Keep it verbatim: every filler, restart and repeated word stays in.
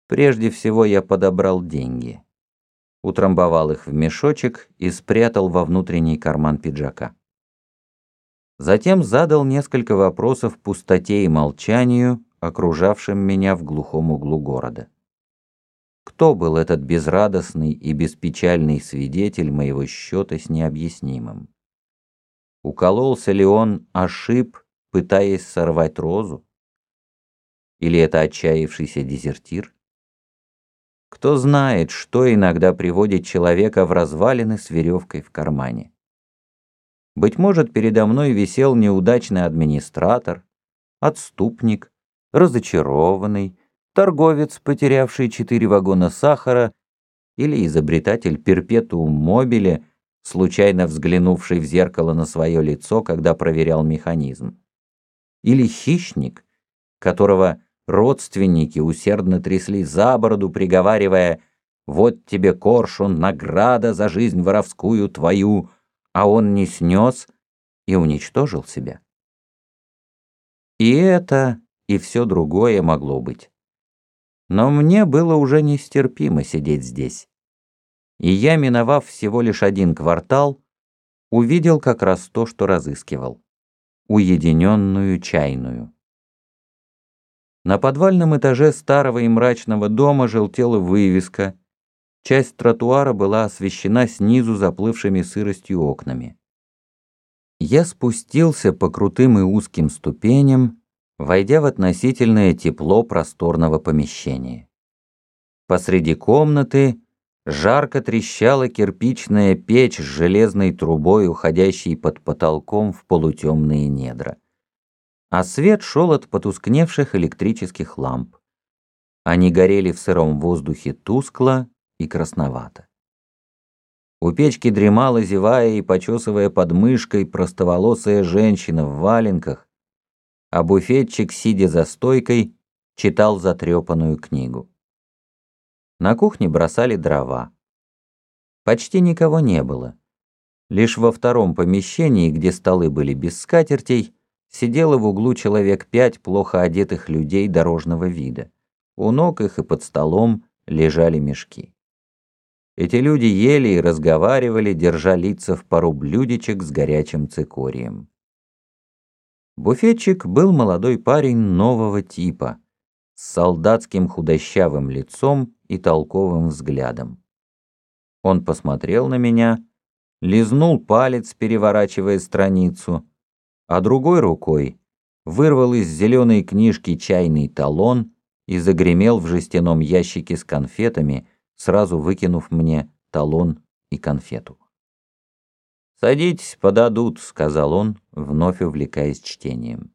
Прежде всего я подобрал деньги, утрамбовал их в мешочек и спрятал во внутренний карман пиджака. Затем задал несколько вопросов пустоте и молчанию, окружавшим меня в глухом углу города. Кто был этот безрадостный и беспечальный свидетель моего счета с необъяснимым? Укололся ли он, ошиб, пытаясь сорвать розу? Или это отчаявшийся дезертир? Кто знает, что иногда приводит человека в развалины с веревкой в кармане. Быть может, передо мной висел неудачный администратор, отступник, разочарованный, торговец, потерявший четыре вагона сахара, или изобретатель перпетуум мобиле, случайно взглянувший в зеркало на свое лицо, когда проверял механизм. Или хищник, которого родственники усердно трясли за бороду, приговаривая: «Вот тебе, коршун, награда за жизнь воровскую твою», а он не снес и уничтожил себя. И это, и все другое могло быть. Но мне было уже нестерпимо сидеть здесь. И я, миновав всего лишь один квартал, увидел как раз то, что разыскивал — уединенную чайную. На подвальном этаже старого и мрачного дома желтела вывеска, часть тротуара была освещена снизу заплывшими сыростью окнами. Я спустился по крутым и узким ступеням, войдя в относительное тепло просторного помещения. Посреди комнаты жарко трещала кирпичная печь с железной трубой, уходящей под потолком в полутемные недра. А свет шел от потускневших электрических ламп. Они горели в сыром воздухе тускло и красновато. У печки дремала, зевая и почесывая подмышкой, простоволосая женщина в валенках, а буфетчик, сидя за стойкой, читал затрепанную книгу. На кухне бросали дрова. Почти никого не было. Лишь во втором помещении, где столы были без скатертей, сидело в углу человек пять плохо одетых людей дорожного вида. У ног их и под столом лежали мешки. Эти люди ели и разговаривали, держа лица в пару блюдечек с горячим цикорием. Буфетчик был молодой парень нового типа, с солдатским худощавым лицом и толковым взглядом. Он посмотрел на меня, лизнул палец, переворачивая страницу, а другой рукой вырвал из зеленой книжки чайный талон и загремел в жестяном ящике с конфетами, сразу выкинув мне талон и конфету. «Садитесь, подадут», — сказал он, вновь увлекаясь чтением.